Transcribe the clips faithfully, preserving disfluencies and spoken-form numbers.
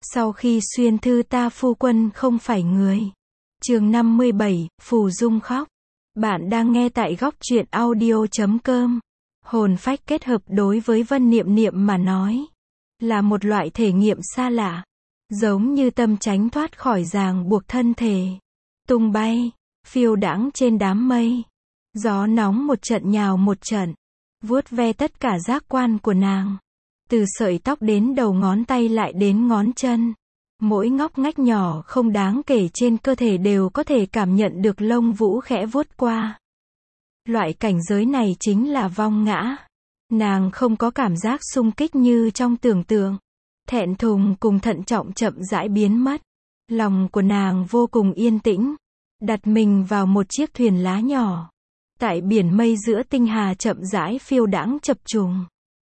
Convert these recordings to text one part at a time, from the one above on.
Sau khi xuyên thư ta phu quân không phải người. Chương năm mươi bảy, Phù Dung khóc. Bạn đang nghe tại góc truyện audio chấm com. Hồn phách kết hợp đối với Vân Niệm Niệm mà nói là một loại thể nghiệm xa lạ, giống như tâm tránh thoát khỏi ràng buộc thân thể, tung bay, phiêu đãng trên đám mây. Gió nóng một trận nhào một trận, vuốt ve tất cả giác quan của nàng. Từ sợi tóc đến đầu ngón tay lại đến ngón chân. Mỗi ngóc ngách nhỏ không đáng kể trên cơ thể đều có thể cảm nhận được lông vũ khẽ vuốt qua. Loại cảnh giới này chính là vong ngã. Nàng không có cảm giác xung kích như trong tưởng tượng. Thẹn thùng cùng thận trọng chậm rãi biến mất. Lòng của nàng vô cùng yên tĩnh. Đặt mình vào một chiếc thuyền lá nhỏ. Tại biển mây giữa tinh hà chậm rãi phiêu đãng chập trùng.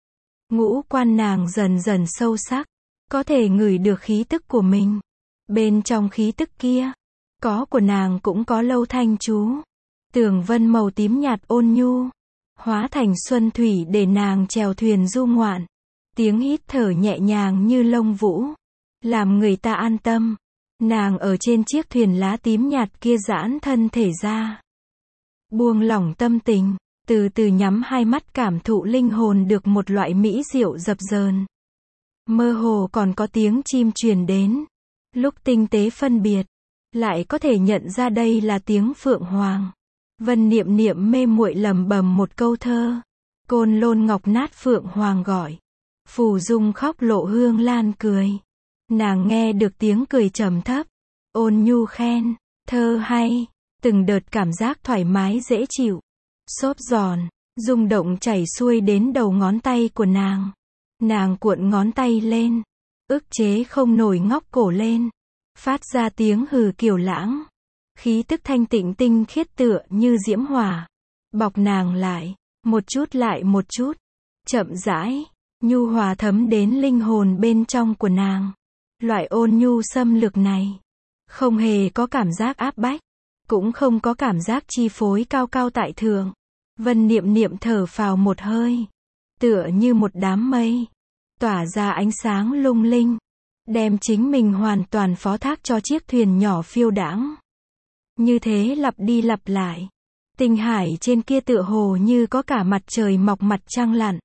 Ngũ quan nàng dần dần sâu sắc. Có thể ngửi được khí tức của mình. Bên trong khí tức kia, có của nàng cũng có Lâu Thanh chú. Tường vân màu tím nhạt ôn nhu, hóa thành xuân thủy để nàng chèo thuyền du ngoạn. Tiếng hít thở nhẹ nhàng như lông vũ, làm người ta an tâm. Nàng ở trên chiếc thuyền lá tím nhạt kia giãn thân thể ra. Buông lỏng tâm tình, từ từ nhắm hai mắt cảm thụ linh hồn được một loại mỹ diệu dập dờn. Mơ hồ còn có tiếng chim truyền đến. Lúc tinh tế phân biệt, lại có thể nhận ra đây là tiếng phượng hoàng. Vân Niệm Niệm mê muội lẩm bẩm một câu thơ. Côn lôn ngọc nát phượng hoàng gọi. Phù Dung khóc lộ hương lan cười. Nàng nghe được tiếng cười trầm thấp, ôn nhu khen, thơ hay. Từng đợt cảm giác thoải mái dễ chịu, xốp giòn, rung động chảy xuôi đến đầu ngón tay của nàng. Nàng cuộn ngón tay lên, ức chế không nổi ngóc cổ lên, phát ra tiếng hừ kiều lãng. Khí tức thanh tịnh tinh khiết tựa như diễm hỏa, bọc nàng lại, một chút lại một chút, chậm rãi, nhu hòa thấm đến linh hồn bên trong của nàng. Loại ôn nhu xâm lược này, không hề có cảm giác áp bách, cũng không có cảm giác chi phối cao cao tại thượng. Vân Niệm Niệm thở phào một hơi, tựa như một đám mây, tỏa ra ánh sáng lung linh, đem chính mình hoàn toàn phó thác cho chiếc thuyền nhỏ phiêu đãng. Như thế lặp đi lặp lại, tinh hải trên kia tựa hồ như có cả mặt trời mọc mặt trăng lặn,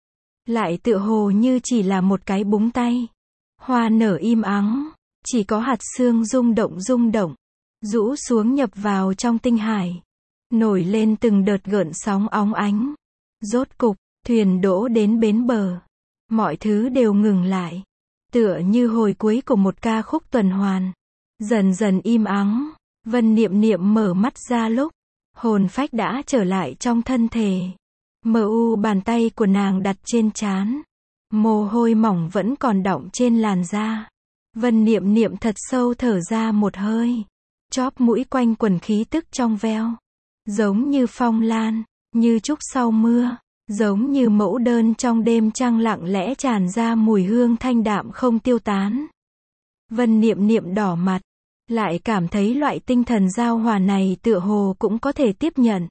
lại tựa hồ như chỉ là một cái búng tay. Hoa nở im ắng, chỉ có hạt sương rung động rung động, rũ xuống nhập vào trong tinh hải, nổi lên từng đợt gợn sóng óng ánh. Rốt cục, thuyền đỗ đến bến bờ. Mọi thứ đều ngừng lại, tựa như hồi cuối của một ca khúc tuần hoàn. Dần dần im ắng, Vân Niệm Niệm mở mắt ra lúc, hồn phách đã trở lại trong thân thể. Mờ u bàn tay của nàng đặt trên trán. Mồ hôi mỏng vẫn còn đọng trên làn da. Vân Niệm Niệm thật sâu thở ra một hơi. Chóp mũi quanh quần khí tức trong veo. Giống như phong lan, như trúc sau mưa. Giống như mẫu đơn trong đêm trăng lặng lẽ tràn ra mùi hương thanh đạm không tiêu tán. Vân Niệm Niệm đỏ mặt, lại cảm thấy loại tinh thần giao hòa này tựa hồ cũng có thể tiếp nhận.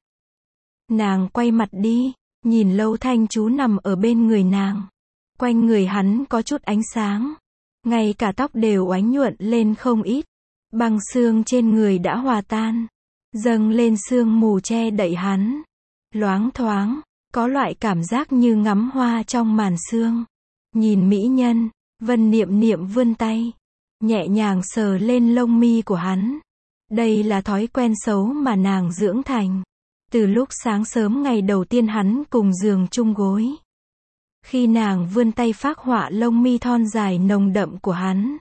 Nàng quay mặt đi, nhìn Lâu Thanh chú nằm ở bên người nàng. Quanh người hắn có chút ánh sáng, ngay cả tóc đều oánh nhuận lên không ít. Băng xương trên người đã hòa tan, dâng lên sương mù che đậy hắn. Loáng thoáng, có loại cảm giác như ngắm hoa trong màn sương. Nhìn mỹ nhân, Vân Niệm Niệm vươn tay, nhẹ nhàng sờ lên lông mi của hắn. Đây là thói quen xấu mà nàng dưỡng thành. Từ lúc sáng sớm ngày đầu tiên hắn cùng giường chung gối. Khi nàng vươn tay phác họa lông mi thon dài nồng đậm của hắn,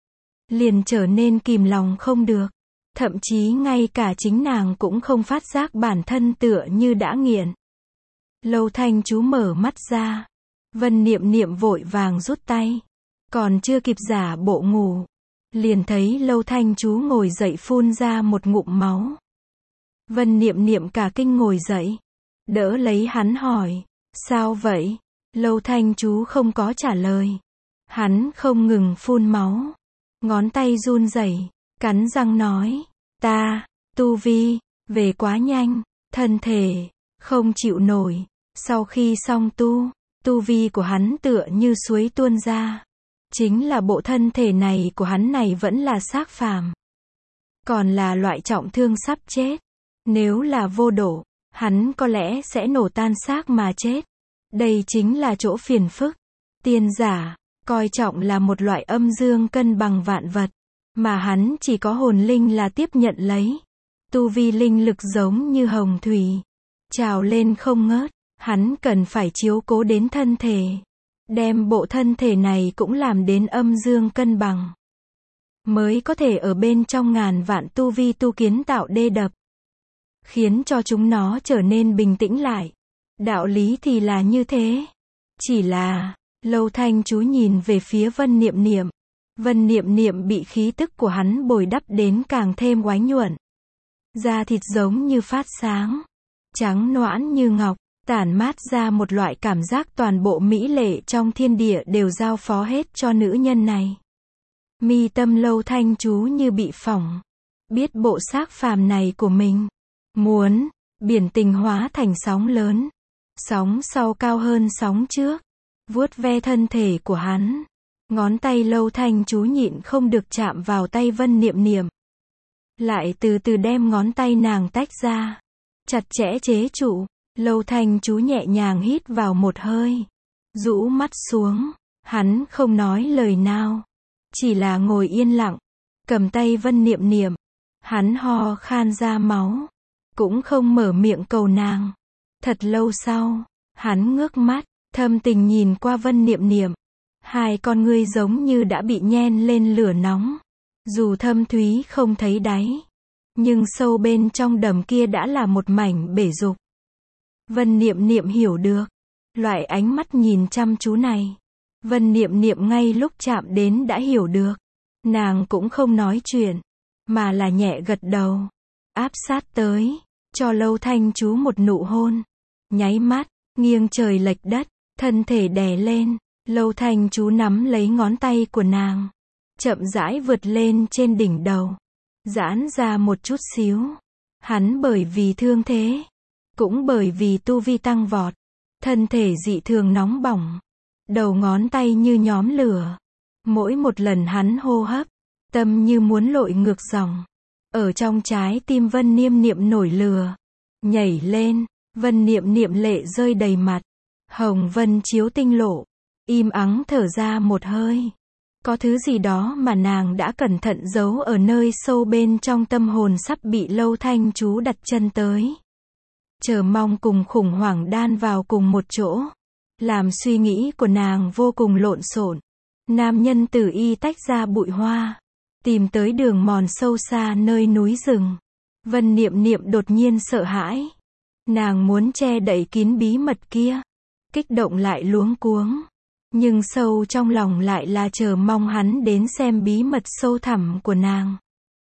liền trở nên kìm lòng không được. Thậm chí ngay cả chính nàng cũng không phát giác bản thân tựa như đã nghiện. Lâu Thanh chú mở mắt ra. Vân Niệm Niệm vội vàng rút tay. Còn chưa kịp giả bộ ngủ, liền thấy Lâu Thanh chú ngồi dậy phun ra một ngụm máu. Vân Niệm Niệm cả kinh ngồi dậy, đỡ lấy hắn hỏi, sao vậy? Lâu Thanh chú không có trả lời. Hắn không ngừng phun máu, ngón tay run rẩy, cắn răng nói, ta, tu vi, về quá nhanh, thân thể, không chịu nổi. Sau khi xong tu, tu vi của hắn tựa như suối tuôn ra, chính là bộ thân thể này của hắn này vẫn là xác phàm. Còn là loại trọng thương sắp chết. Nếu là vô độ, hắn có lẽ sẽ nổ tan xác mà chết. Đây chính là chỗ phiền phức. Tiên giả, coi trọng là một loại âm dương cân bằng vạn vật, mà hắn chỉ có hồn linh là tiếp nhận lấy. Tu vi linh lực giống như hồng thủy, trào lên không ngớt, hắn cần phải chiếu cố đến thân thể. Đem bộ thân thể này cũng làm đến âm dương cân bằng. Mới có thể ở bên trong ngàn vạn tu vi tu kiến tạo đê đập. Khiến cho chúng nó trở nên bình tĩnh lại. Đạo lý thì là như thế. Chỉ là, Lâu Thanh Chú nhìn về phía Vân Niệm Niệm. Vân Niệm Niệm bị khí tức của hắn bồi đắp đến càng thêm oánh nhuận. Da thịt giống như phát sáng. Trắng noãn như ngọc, tản mát ra một loại cảm giác toàn bộ mỹ lệ trong thiên địa đều giao phó hết cho nữ nhân này. Mi tâm Lâu Thanh Chú như bị phỏng. Biết bộ xác phàm này của mình. Muốn, biển tình hóa thành sóng lớn. Sóng sau cao hơn sóng trước. Vuốt ve thân thể của hắn. Ngón tay Lâu Thanh Chú nhịn không được chạm vào tay Vân Niệm Niệm. Lại từ từ đem ngón tay nàng tách ra. Chặt chẽ chế trụ. Lâu Thanh Chú nhẹ nhàng hít vào một hơi. Rũ mắt xuống. Hắn không nói lời nào. Chỉ là ngồi yên lặng. Cầm tay Vân Niệm Niệm. Hắn ho khan ra máu. Cũng không mở miệng cầu nàng. Thật lâu sau, hắn ngước mắt, thâm tình nhìn qua Vân Niệm Niệm. Hai con ngươi giống như đã bị nhen lên lửa nóng. Dù thâm thúy không thấy đáy, nhưng sâu bên trong đầm kia đã là một mảnh bể dục. Vân Niệm Niệm hiểu được. Loại ánh mắt nhìn chăm chú này. Vân Niệm Niệm ngay lúc chạm đến đã hiểu được. Nàng cũng không nói chuyện, mà là nhẹ gật đầu. Áp sát tới, cho Lâu Thanh Chú một nụ hôn. Nháy mắt, nghiêng trời lệch đất, thân thể đè lên. Lâu Thanh Chú nắm lấy ngón tay của nàng. Chậm rãi vượt lên trên đỉnh đầu. Giãn ra một chút xíu. Hắn bởi vì thương thế, cũng bởi vì tu vi tăng vọt. Thân thể dị thường nóng bỏng. Đầu ngón tay như nhóm lửa. Mỗi một lần hắn hô hấp, tâm như muốn lội ngược dòng. Ở trong trái tim Vân Niệm Niệm nổi lửa. Nhảy lên, Vân Niệm Niệm lệ rơi đầy mặt. Hồng vân chiếu tinh lộ. Im ắng thở ra một hơi. Có thứ gì đó mà nàng đã cẩn thận giấu ở nơi sâu bên trong tâm hồn sắp bị Lâu Thanh Chú đặt chân tới. Chờ mong cùng khủng hoảng đan vào cùng một chỗ. Làm suy nghĩ của nàng vô cùng lộn xộn. Nam nhân tử y tách ra bụi hoa. Tìm tới đường mòn sâu xa nơi núi rừng. Vân Niệm Niệm đột nhiên sợ hãi. Nàng muốn che đậy kín bí mật kia. Kích động lại luống cuống. Nhưng sâu trong lòng lại là chờ mong hắn đến xem bí mật sâu thẳm của nàng.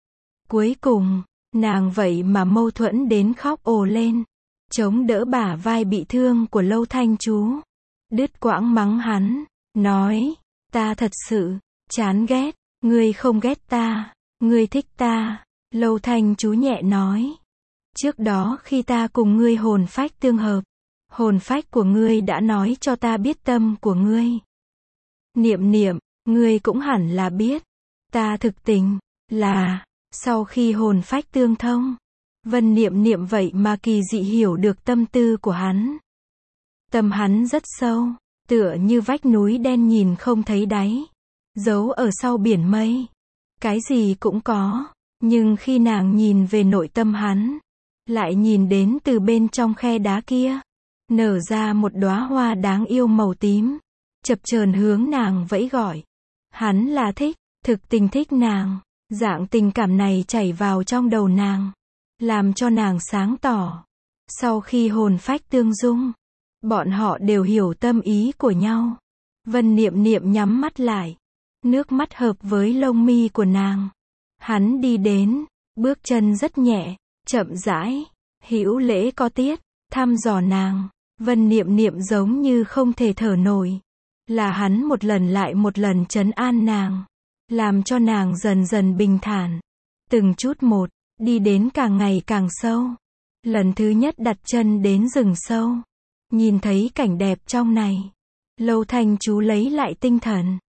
Cuối cùng, nàng vậy mà mâu thuẫn đến khóc ồ lên. Chống đỡ bả vai bị thương của Lâu Thanh Chú. Đứt quãng mắng hắn. Nói, ta thật sự chán ghét. Ngươi không ghét ta. Ngươi thích ta. Lâu Thanh Chú nhẹ nói. Trước đó khi ta cùng ngươi hồn phách tương hợp. Hồn phách của ngươi đã nói cho ta biết tâm của ngươi. Niệm Niệm, ngươi cũng hẳn là biết. Ta thực tình, là, sau khi hồn phách tương thông. Vân Niệm Niệm vậy mà kỳ dị hiểu được tâm tư của hắn. Tâm hắn rất sâu, tựa như vách núi đen nhìn không thấy đáy. Giấu ở sau biển mây. Cái gì cũng có, nhưng khi nàng nhìn về nội tâm hắn, lại nhìn đến từ bên trong khe đá kia. Nở ra một đóa hoa đáng yêu màu tím. Chập chờn hướng nàng vẫy gọi. Hắn là thích, thực tình thích nàng. Dạng tình cảm này chảy vào trong đầu nàng. Làm cho nàng sáng tỏ. Sau khi hồn phách tương dung, bọn họ đều hiểu tâm ý của nhau. Vân Niệm Niệm nhắm mắt lại. Nước mắt hợp với lông mi của nàng. Hắn đi đến, bước chân rất nhẹ, chậm rãi, hữu lễ có tiết, thăm dò nàng. Vân Niệm Niệm giống như không thể thở nổi. Là hắn một lần lại một lần trấn an nàng. Làm cho nàng dần dần bình thản. Từng chút một, đi đến càng ngày càng sâu. Lần thứ nhất đặt chân đến rừng sâu. Nhìn thấy cảnh đẹp trong này. Lâu Thanh Chú lấy lại tinh thần.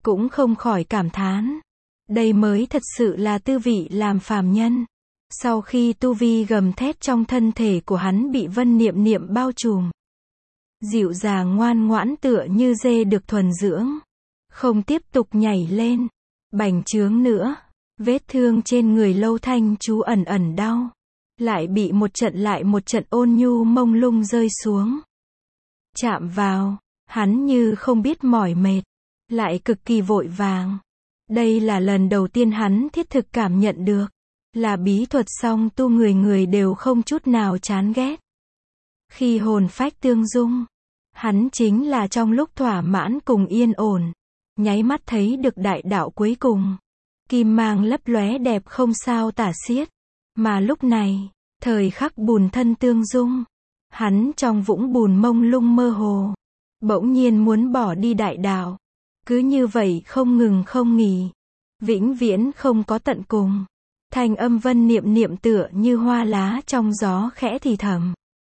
cũng không khỏi cảm thán. Đây mới thật sự là tư vị làm phàm nhân. Sau khi tu vi gầm thét trong thân thể của hắn bị Vân Niệm Niệm bao trùm, dịu dàng ngoan ngoãn tựa như dê được thuần dưỡng, không tiếp tục nhảy lên, bành trướng nữa. Vết thương trên người Lâu Thanh Chú ẩn ẩn đau, lại bị một trận lại một trận ôn nhu mông lung rơi xuống. Chạm vào, hắn như không biết mỏi mệt, lại cực kỳ vội vàng. Đây là lần đầu tiên hắn thiết thực cảm nhận được, là bí thuật song tu người người đều không chút nào chán ghét. Khi hồn phách tương dung, hắn chính là trong lúc thỏa mãn cùng yên ổn, nháy mắt thấy được đại đạo cuối cùng. Kim mang lấp lóe đẹp không sao tả xiết. Mà lúc này, thời khắc bùn thân tương dung, hắn trong vũng bùn mông lung mơ hồ, bỗng nhiên muốn bỏ đi đại đạo. Cứ như vậy không ngừng không nghỉ, vĩnh viễn không có tận cùng. Thanh âm Vân Niệm Niệm tựa như hoa lá trong gió khẽ thì thầm.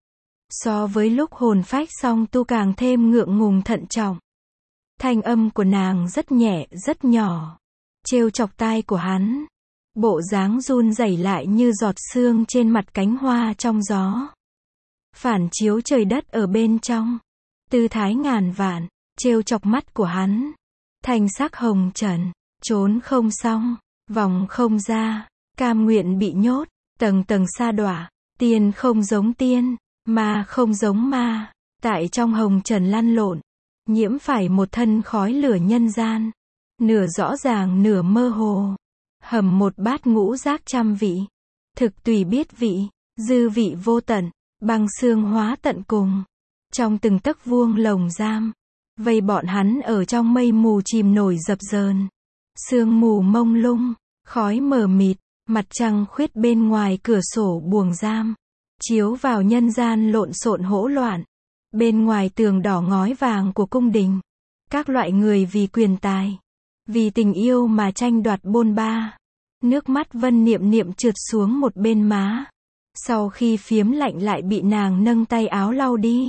So với lúc hồn phách song tu càng thêm ngượng ngùng thận trọng. Thanh âm của nàng rất nhẹ, rất nhỏ, trêu chọc tai của hắn. Bộ dáng run rẩy lại như giọt sương trên mặt cánh hoa trong gió, phản chiếu trời đất ở bên trong. Tư thái ngàn vạn, trêu chọc mắt của hắn. Thanh sắc hồng trần, trốn không xong, vòng không ra, cam nguyện bị nhốt, tầng tầng sa đọa. Tiên không giống tiên, ma không giống ma, tại trong hồng trần lăn lộn, nhiễm phải một thân khói lửa nhân gian, nửa rõ ràng nửa mơ hồ. Hầm một bát ngũ giác trăm vị, thực tùy biết vị, dư vị vô tận, băng xương hóa tận cùng. Trong từng tấc vuông lồng giam, vây bọn hắn ở trong mây mù chìm nổi dập dờn. Sương mù mông lung, khói mờ mịt, mặt trăng khuyết bên ngoài cửa sổ buồng giam, chiếu vào nhân gian lộn xộn hỗn loạn. Bên ngoài tường đỏ ngói vàng của cung đình, các loại người vì quyền tài, vì tình yêu mà tranh đoạt bôn ba. Nước mắt Vân Niệm Niệm trượt xuống một bên má. Sau khi phiếm lạnh lại bị nàng nâng tay áo lau đi.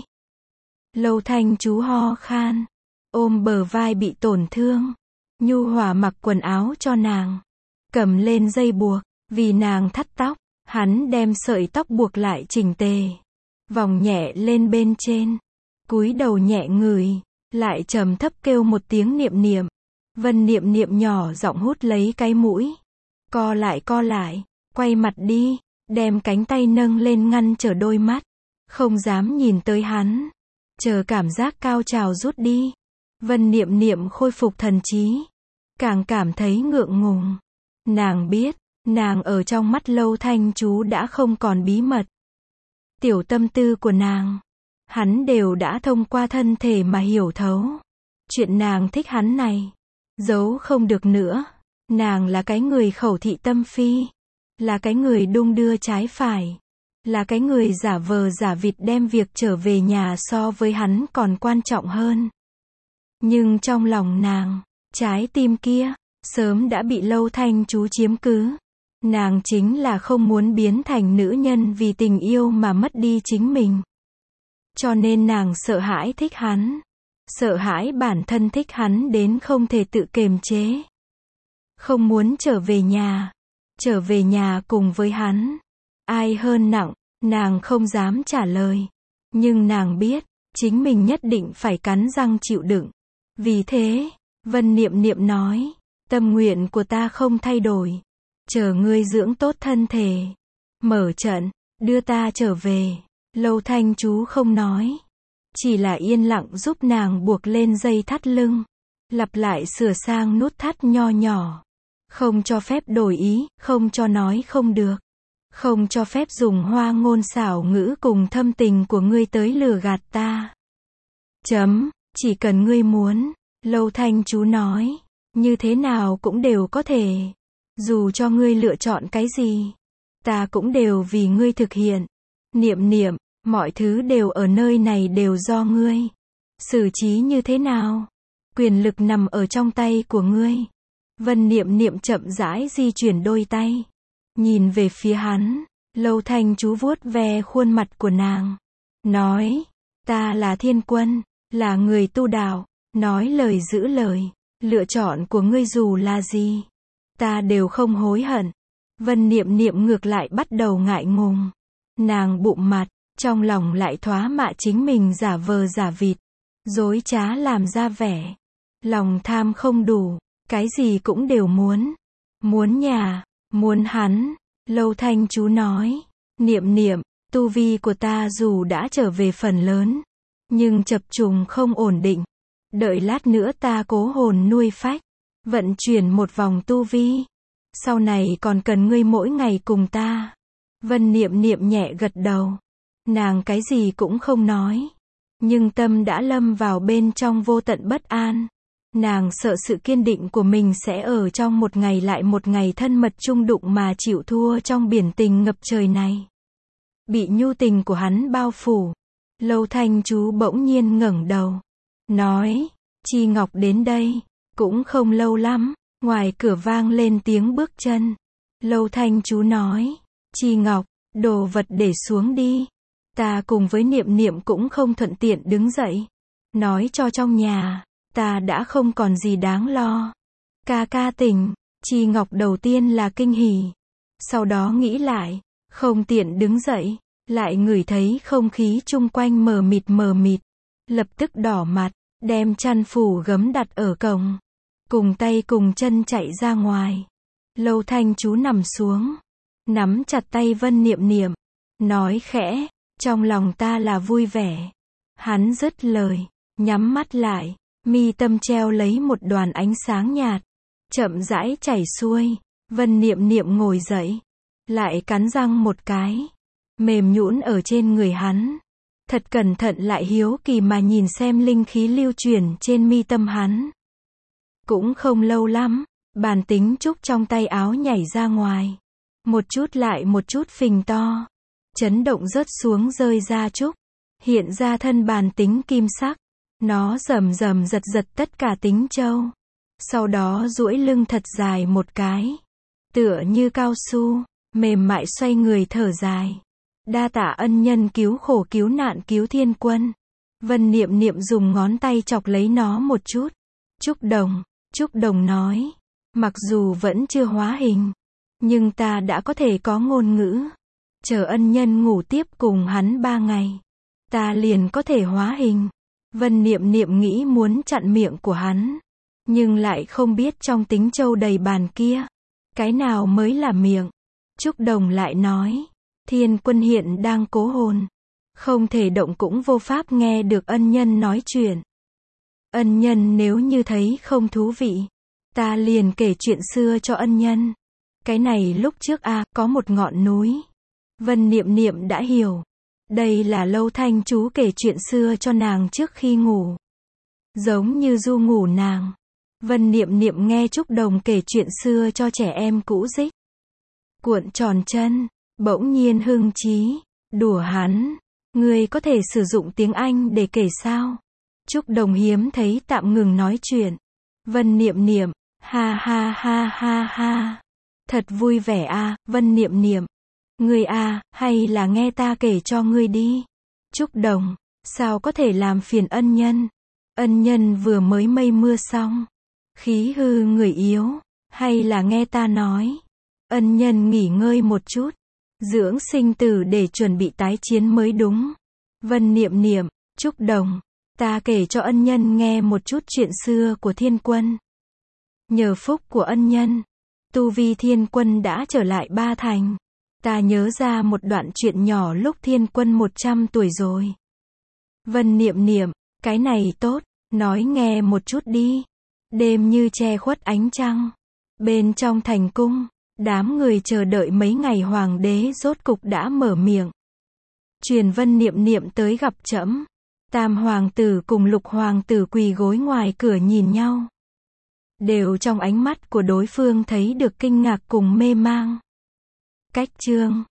Lâu Thanh Chú ho khan, ôm bờ vai bị tổn thương, nhu hòa mặc quần áo cho nàng, cầm lên dây buộc, vì nàng thắt tóc, hắn đem sợi tóc buộc lại chỉnh tề, vòng nhẹ lên bên trên, cúi đầu nhẹ ngửi, lại trầm thấp kêu một tiếng Niệm Niệm. Vân Niệm Niệm nhỏ giọng hút lấy cái mũi, co lại co lại, quay mặt đi, đem cánh tay nâng lên ngăn trở đôi mắt, không dám nhìn tới hắn, chờ cảm giác cao trào rút đi. Vân Niệm Niệm khôi phục thần trí, càng cảm thấy ngượng ngùng. Nàng biết, nàng ở trong mắt Lâu Thanh Chú đã không còn bí mật. Tiểu tâm tư của nàng, hắn đều đã thông qua thân thể mà hiểu thấu. Chuyện nàng thích hắn này, giấu không được nữa. Nàng là cái người khẩu thị tâm phi, là cái người đung đưa trái phải, là cái người giả vờ giả vịt đem việc trở về nhà so với hắn còn quan trọng hơn. Nhưng trong lòng nàng, trái tim kia, sớm đã bị Lâu Thanh Chú chiếm cứ. Nàng chính là không muốn biến thành nữ nhân vì tình yêu mà mất đi chính mình. Cho nên nàng sợ hãi thích hắn, sợ hãi bản thân thích hắn đến không thể tự kiềm chế. Không muốn trở về nhà, trở về nhà cùng với hắn. Ai hơn nặng, nàng không dám trả lời. Nhưng nàng biết, chính mình nhất định phải cắn răng chịu đựng. Vì thế, Vân Niệm Niệm nói, tâm nguyện của ta không thay đổi. Chờ ngươi dưỡng tốt thân thể, mở trận, đưa ta trở về. Lâu Thanh Chú không nói, chỉ là yên lặng giúp nàng buộc lên dây thắt lưng, lặp lại sửa sang nút thắt nho nhỏ. Không cho phép đổi ý, không cho nói không được, không cho phép dùng hoa ngôn xảo ngữ cùng thâm tình của ngươi tới lừa gạt ta. Chấm, chỉ cần ngươi muốn. Lâu Thanh Chú nói, như thế nào cũng đều có thể. Dù cho ngươi lựa chọn cái gì, ta cũng đều vì ngươi thực hiện. Niệm Niệm, mọi thứ đều ở nơi này đều do ngươi. Xử trí như thế nào? Quyền lực nằm ở trong tay của ngươi. Vân Niệm Niệm chậm rãi di chuyển đôi tay, nhìn về phía hắn. Lâu Thanh Chú vuốt ve khuôn mặt của nàng, nói, ta là thiên quân, là người tu đạo, nói lời giữ lời, Lựa chọn của ngươi dù là gì, ta đều không hối hận. Vân Niệm Niệm ngược lại bắt đầu ngại ngùng. Nàng bụm mặt, trong lòng lại thoá mạ chính mình giả vờ giả vịt, dối trá làm ra vẻ. Lòng tham không đủ, cái gì cũng đều muốn. Muốn nhà, muốn hắn. Lâu Thanh chú nói, Niệm Niệm, tu vi của ta dù đã trở về phần lớn, nhưng chập trùng không ổn định. Đợi lát nữa ta cố hồn nuôi phách, vận chuyển một vòng tu vi. Sau này còn cần ngươi mỗi ngày cùng ta. Vân Niệm Niệm nhẹ gật đầu. Nàng cái gì cũng không nói, nhưng tâm đã lâm vào bên trong vô tận bất an. Nàng sợ sự kiên định của mình sẽ ở trong một ngày lại một ngày thân mật chung đụng mà chịu thua trong biển tình ngập trời này. Bị nhu tình của hắn bao phủ. Lâu Thanh chú bỗng nhiên ngẩng đầu, nói, Chi Ngọc đến đây. Cũng không lâu lắm, ngoài cửa vang lên tiếng bước chân. Lâu Thanh chú nói, Chi Ngọc, đồ vật để xuống đi. Ta cùng với Niệm Niệm cũng không thuận tiện đứng dậy. Nói cho trong nhà, ta đã không còn gì đáng lo. Ca ca tỉnh. Chi Ngọc đầu tiên là kinh hỉ, sau đó nghĩ lại, không tiện đứng dậy, lại ngửi thấy không khí chung quanh mờ mịt mờ mịt, lập tức đỏ mặt, đem chăn phủ gấm đặt ở cổng, cùng tay cùng chân chạy ra ngoài. Lâu Thanh chú nằm xuống, nắm chặt tay Vân Niệm Niệm, nói khẽ, trong lòng ta là vui vẻ. Hắn dứt lời, nhắm mắt lại, mi tâm treo lấy một đoàn ánh sáng nhạt, chậm rãi chảy xuôi. Vân Niệm Niệm ngồi dậy, lại cắn răng một cái, mềm nhũn ở trên người hắn, thật cẩn thận lại hiếu kỳ mà nhìn xem linh khí lưu chuyển trên mi tâm hắn. Cũng không lâu lắm, bàn tính trúc trong tay áo nhảy ra ngoài, một chút lại một chút phình to, chấn động rớt xuống rơi ra trúc, hiện ra thân bàn tính kim sắc. Nó rầm rầm giật giật tất cả tính châu, sau đó duỗi lưng thật dài một cái, tựa như cao su, mềm mại xoay người thở dài. Đa tạ ân nhân cứu khổ cứu nạn cứu thiên quân. Vân Niệm Niệm dùng ngón tay chọc lấy nó một chút. Trúc Đồng, Trúc Đồng nói, mặc dù vẫn chưa hóa hình, nhưng ta đã có thể có ngôn ngữ. Chờ ân nhân ngủ tiếp cùng hắn ba ngày, ta liền có thể hóa hình. Vân Niệm Niệm nghĩ muốn chặn miệng của hắn, nhưng lại không biết trong tính châu đầy bàn kia, cái nào mới là miệng. Trúc Đồng lại nói, thiên quân hiện đang cố hồn, không thể động cũng vô pháp nghe được ân nhân nói chuyện. Ân nhân nếu như thấy không thú vị, ta liền kể chuyện xưa cho ân nhân. Cái này lúc trước a à, có một ngọn núi. Vân Niệm Niệm đã hiểu. Đây là Lâu Thanh chú kể chuyện xưa cho nàng trước khi ngủ, giống như du ngủ nàng. Vân Niệm Niệm nghe Trúc Đồng kể chuyện xưa cho trẻ em cũ dích, cuộn tròn chân, bỗng nhiên hưng trí, đùa hắn, ngươi có thể sử dụng tiếng Anh để kể sao? Trúc Đồng hiếm thấy tạm ngừng nói chuyện. Vân Niệm Niệm, ha ha ha ha ha, thật vui vẻ a. Vân Niệm Niệm, ngươi a, hay là nghe ta kể cho ngươi đi. Trúc Đồng, sao có thể làm phiền ân nhân? Ân nhân vừa mới mây mưa xong, khí hư người yếu, hay là nghe ta nói. Ân nhân nghỉ ngơi một chút, dưỡng sinh tử để chuẩn bị tái chiến mới đúng. Vân Niệm Niệm, Trúc Đồng, ta kể cho ân nhân nghe một chút chuyện xưa của thiên quân. Nhờ phúc của ân nhân, tu vi thiên quân đã trở lại ba thành. Ta nhớ ra một đoạn chuyện nhỏ lúc thiên quân một trăm tuổi rồi. Vân Niệm Niệm, cái này tốt, nói nghe một chút đi. Đêm như che khuất ánh trăng, bên trong thành cung, đám người chờ đợi mấy ngày hoàng đế rốt cục đã mở miệng. Truyền Vân Niệm Niệm tới gặp trẫm. Tam hoàng tử cùng lục hoàng tử quỳ gối ngoài cửa nhìn nhau. Đều trong ánh mắt của đối phương thấy được kinh ngạc cùng mê mang. Cách chương